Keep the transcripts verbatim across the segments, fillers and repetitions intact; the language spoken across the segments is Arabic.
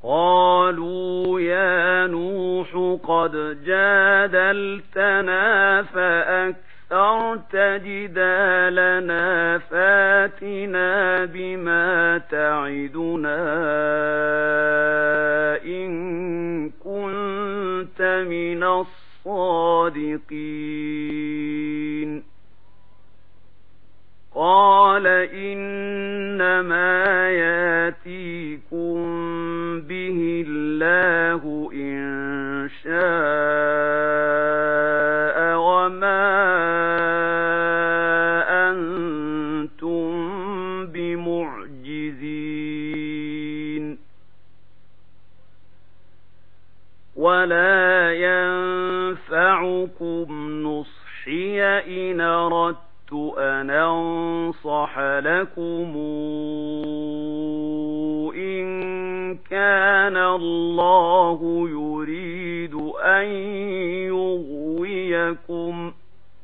قالوا يا نوح قد جادلتنا فأكثرت جدالنا فاتنا بما تعدنا إن كنت من الصادقين قال إنما ياتيكم به الله إن شاء وما أنتم بمعجزين ولا ينفعكم نصحي إن أردت أن أنصح لكم إن كان الله يريد أن يغويكم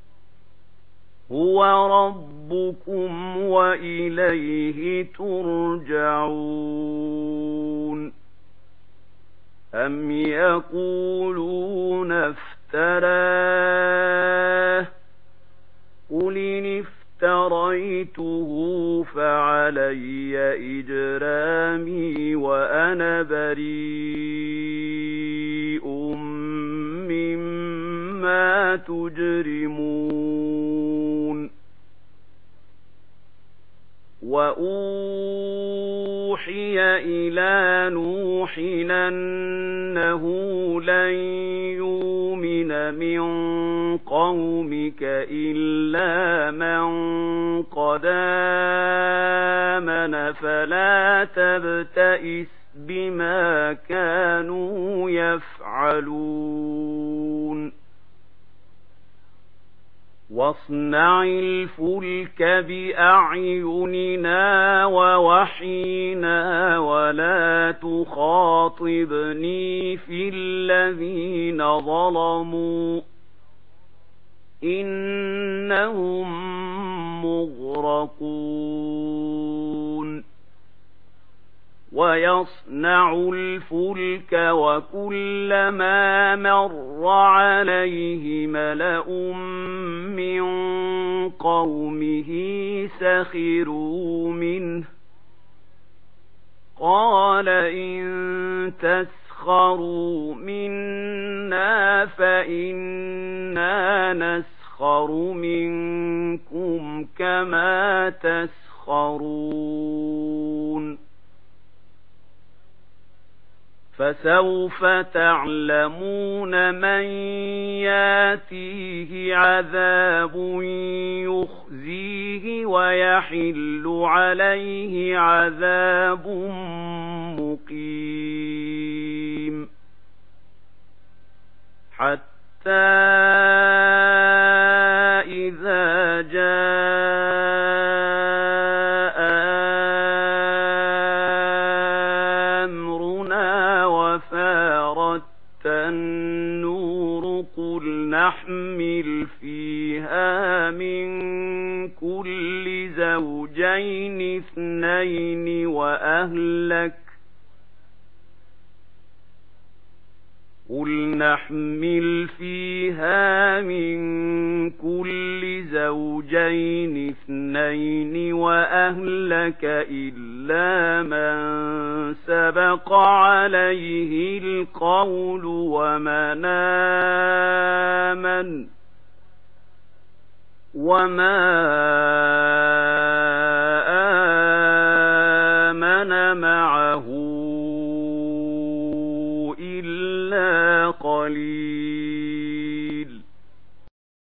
هو ربكم وإليه ترجعون أم يقولون افتراه قل إن افتريته فعلي إجرامي وأنا بريء مما تجرمون وأوحي إلى نوح أنه لن يؤمن من قومك إلا من قد آمن فلا تبتئس بما كانوا يفعلون واصنع الفلك بأعيننا ووحينا ولا تخاطبني في الذين ظلموا إنهم مغرقون ويصنع الفلك وكلما مر عليه ملأ من قومه سخروا منه قال إن تسخروا منا فإنا نسخر منكم كما تسخرون فسوف تعلمون من ياتيه عذاب يخزيه ويحل عليه عذاب مقيم حتى إذا جاء أمرنا وفارت النور قل نحمل فيها من كل زوجين اثنين وأهلك قل نحمل فيها من كل زوجين اثنين وأهلك إلا من سبق عليه القول ومن آمن وما آمن معه إلا قليل